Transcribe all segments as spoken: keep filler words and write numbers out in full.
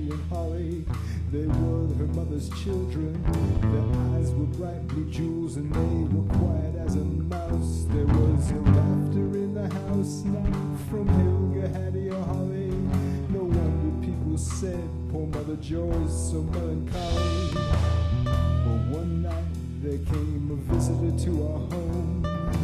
and Holly. They were her mother's children. Their eyes were bright blue jewels and they were quiet as a mouse. There was no laughter in the house, not from Helga, Hattie or Holly. No wonder people said, poor Mother Joy's so melancholy. But one night there came a visitor to our home.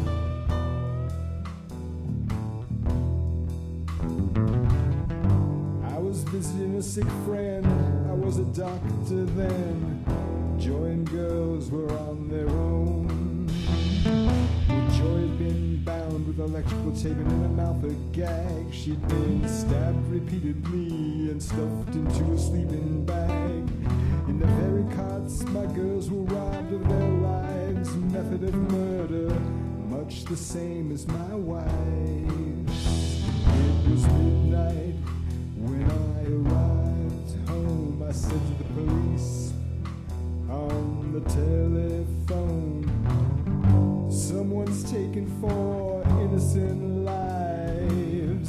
I was visiting a sick friend, I was a doctor then. Joy and girls were on their own. Well, Joy had been bound with electrical tape and in her mouth a gag. She'd been stabbed repeatedly and stuffed into a sleeping bag. In the very cots my girls were robbed of their lives. Method of murder, much the same as my wife's. It was midnight when I arrived home. I said to the police on the telephone, someone's taken four innocent lives.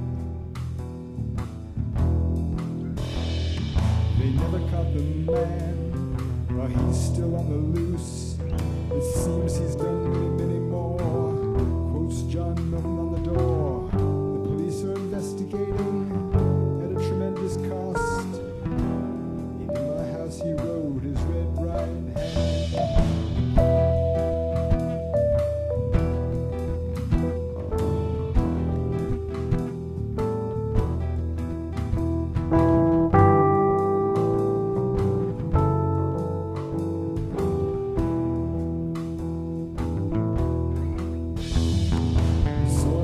They never caught the man, or he's still on the loose. It seems he's done many, many more. Quotes John Milton on the door. The police are investigating at a tremendous cost. Into my house he rode his red right hand. So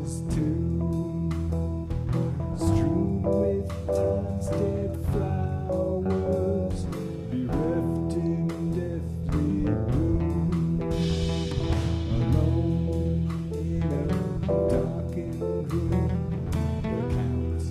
is too, strewn with time's dead flowers, bereft in deathly bloom, alone in a darkened room where counts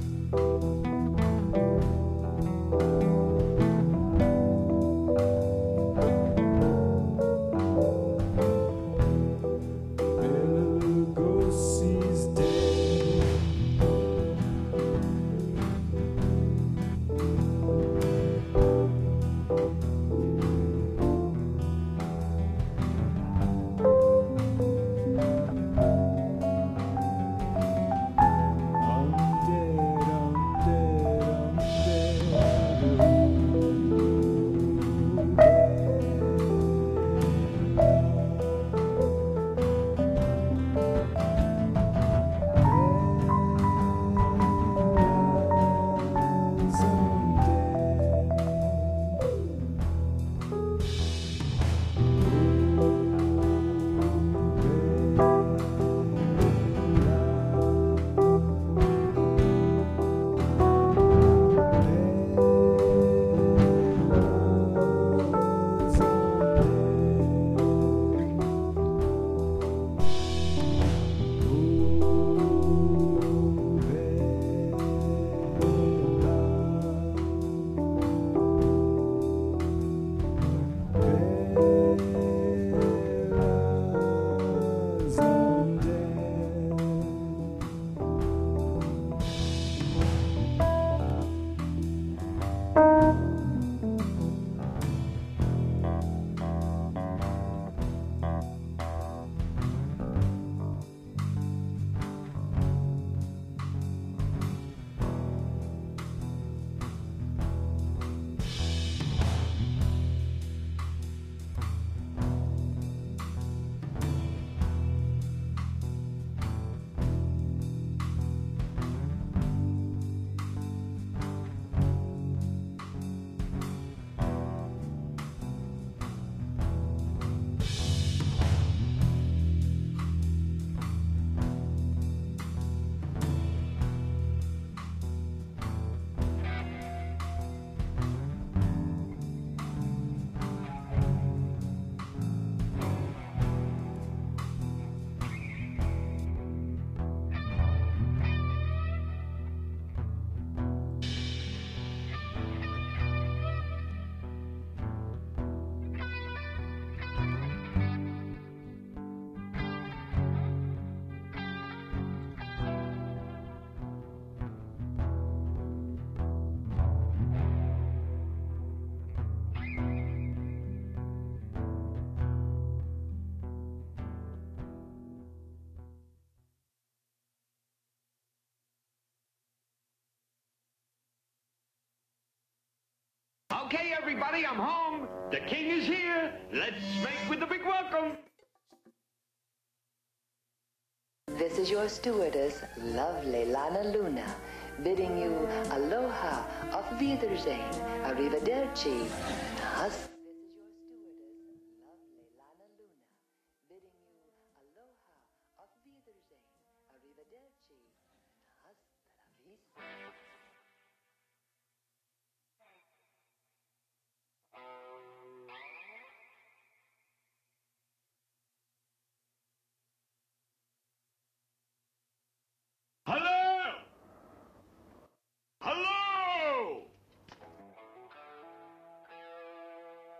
Okay, everybody, I'm home. The king is here. Let's make with the big welcome. This is your stewardess, lovely Lana Luna, bidding you aloha, auf Wiedersehen, arrivederci. Hus- This is your stewardess, lovely Lana Luna, bidding you aloha, auf Wiedersehen, arrivederci. Hasta la vista. Hello! Hello!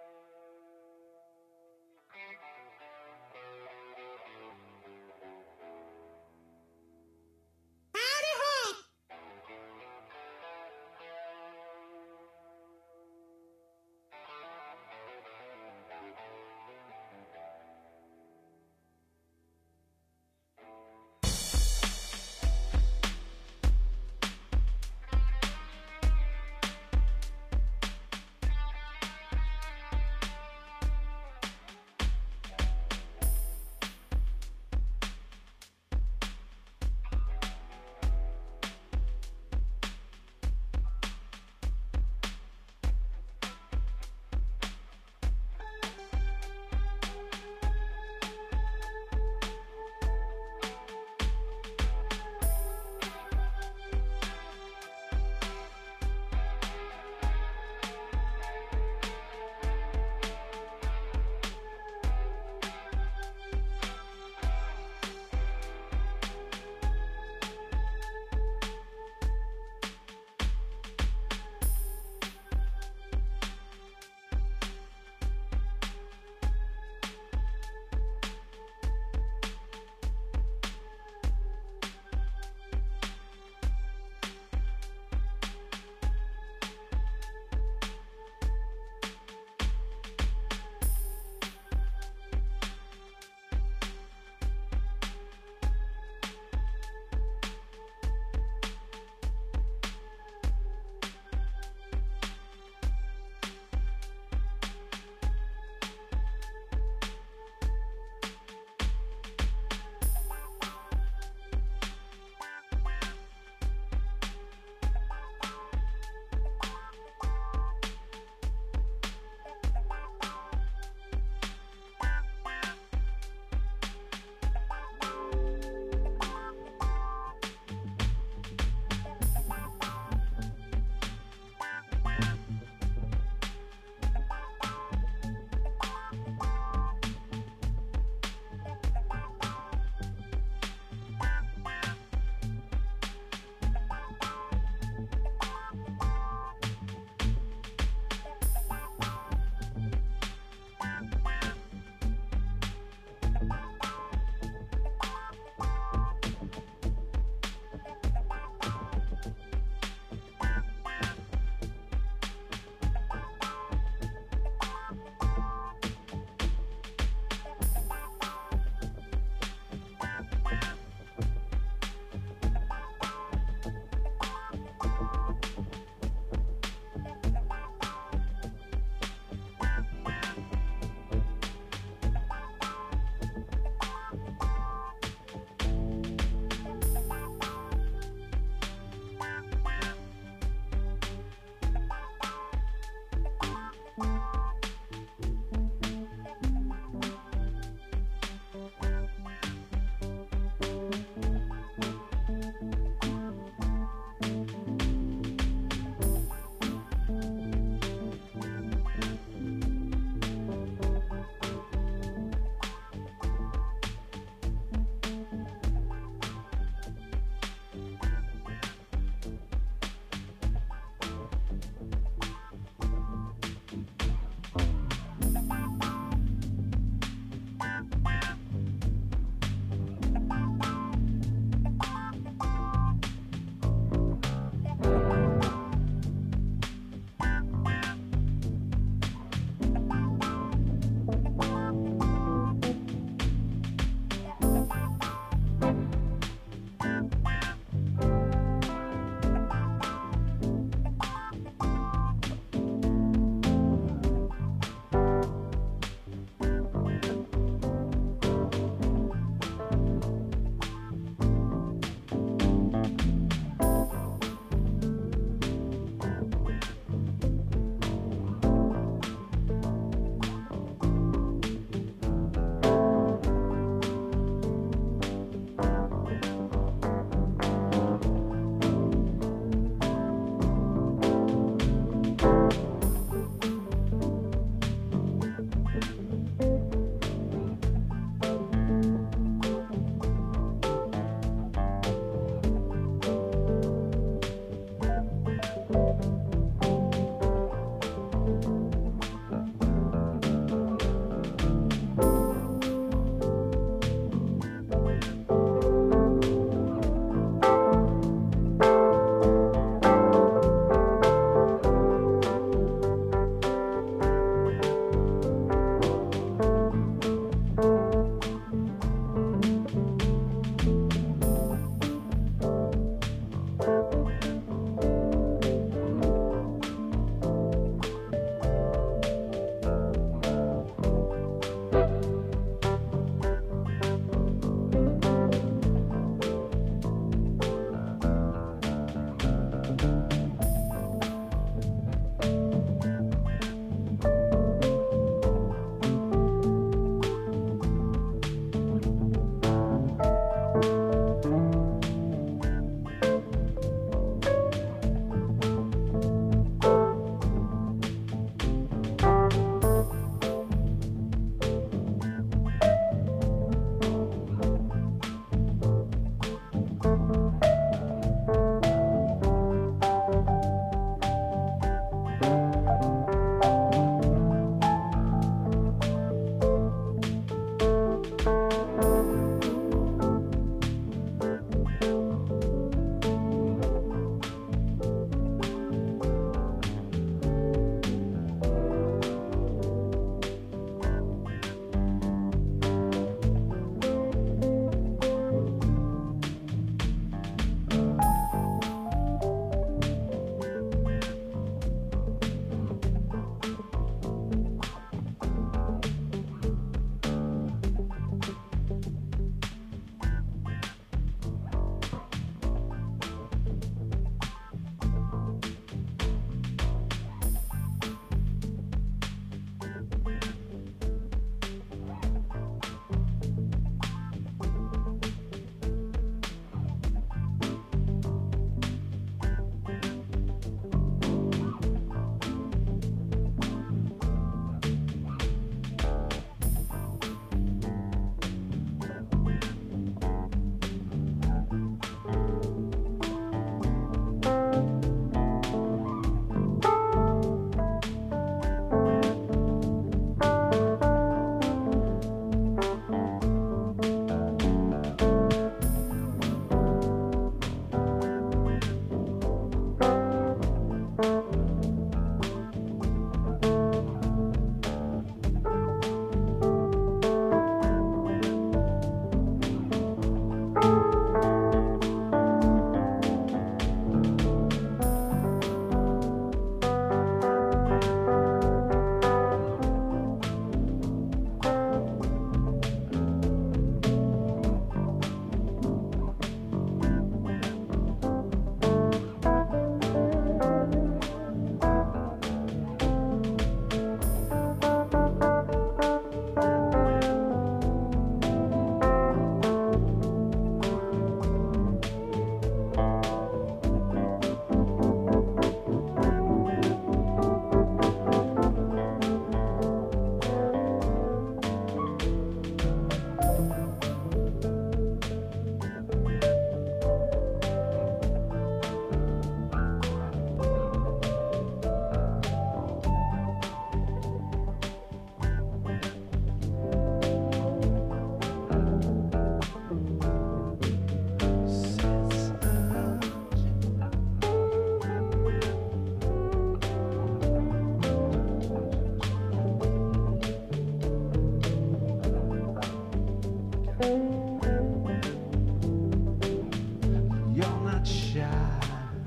shy.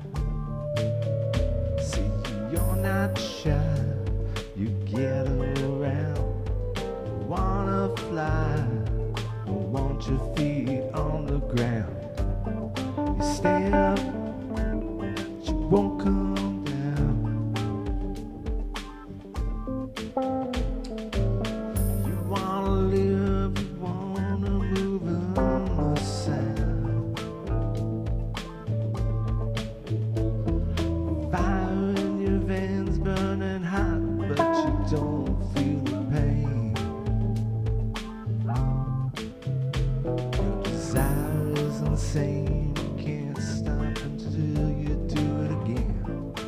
See, you're not shy. You get around, wanna fly, but want your feet on the ground. You stay up, but you won't come down. You wanna live, you wanna move on the sound. Fire in your veins burning hot, but you don't feel the pain. Your desire is insane. You can't stop until you do it again.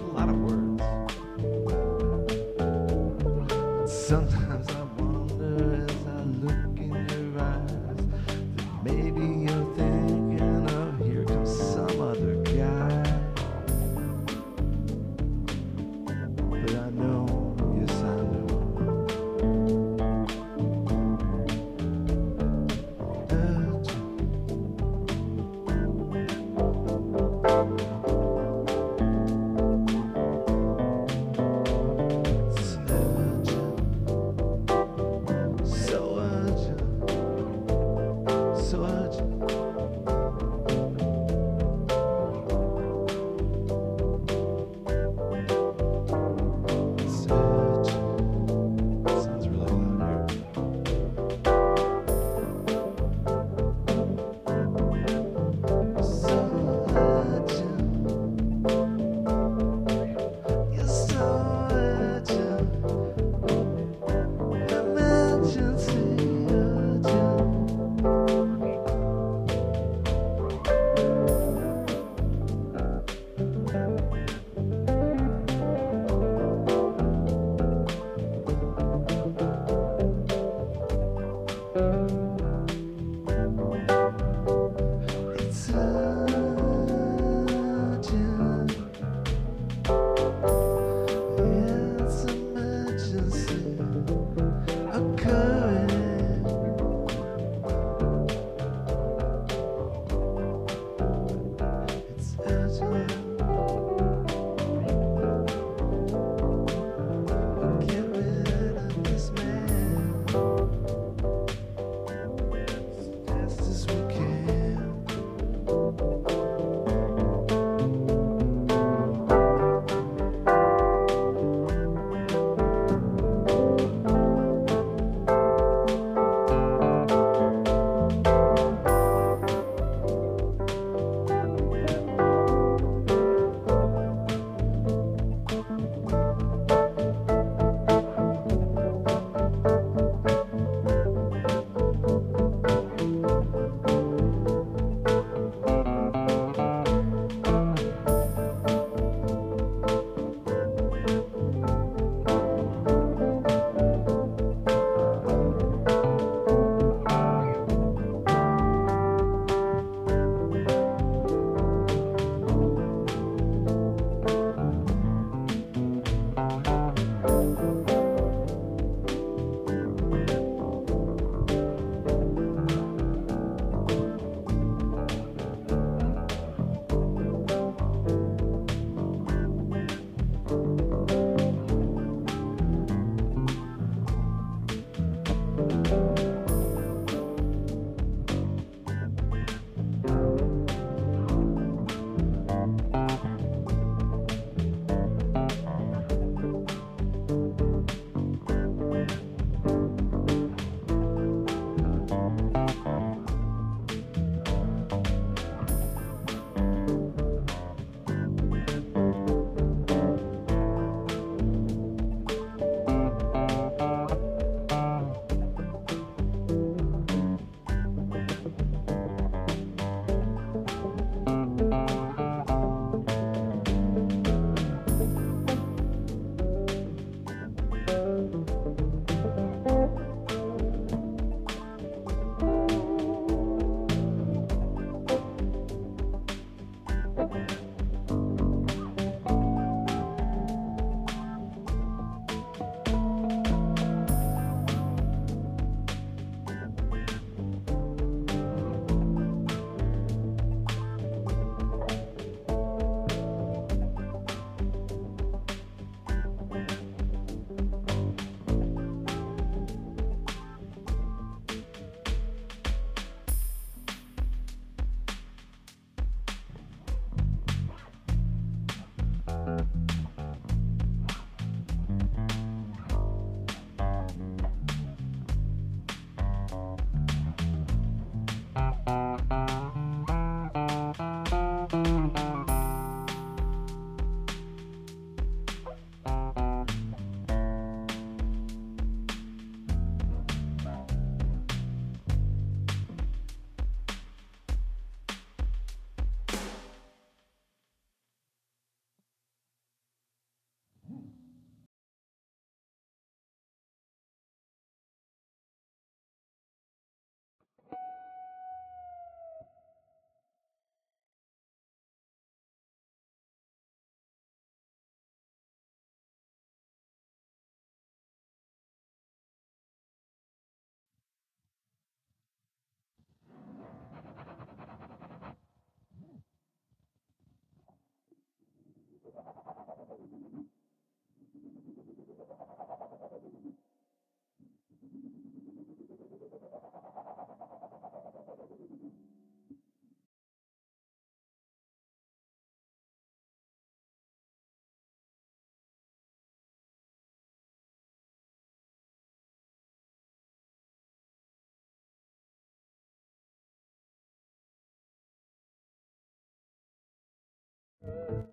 Thank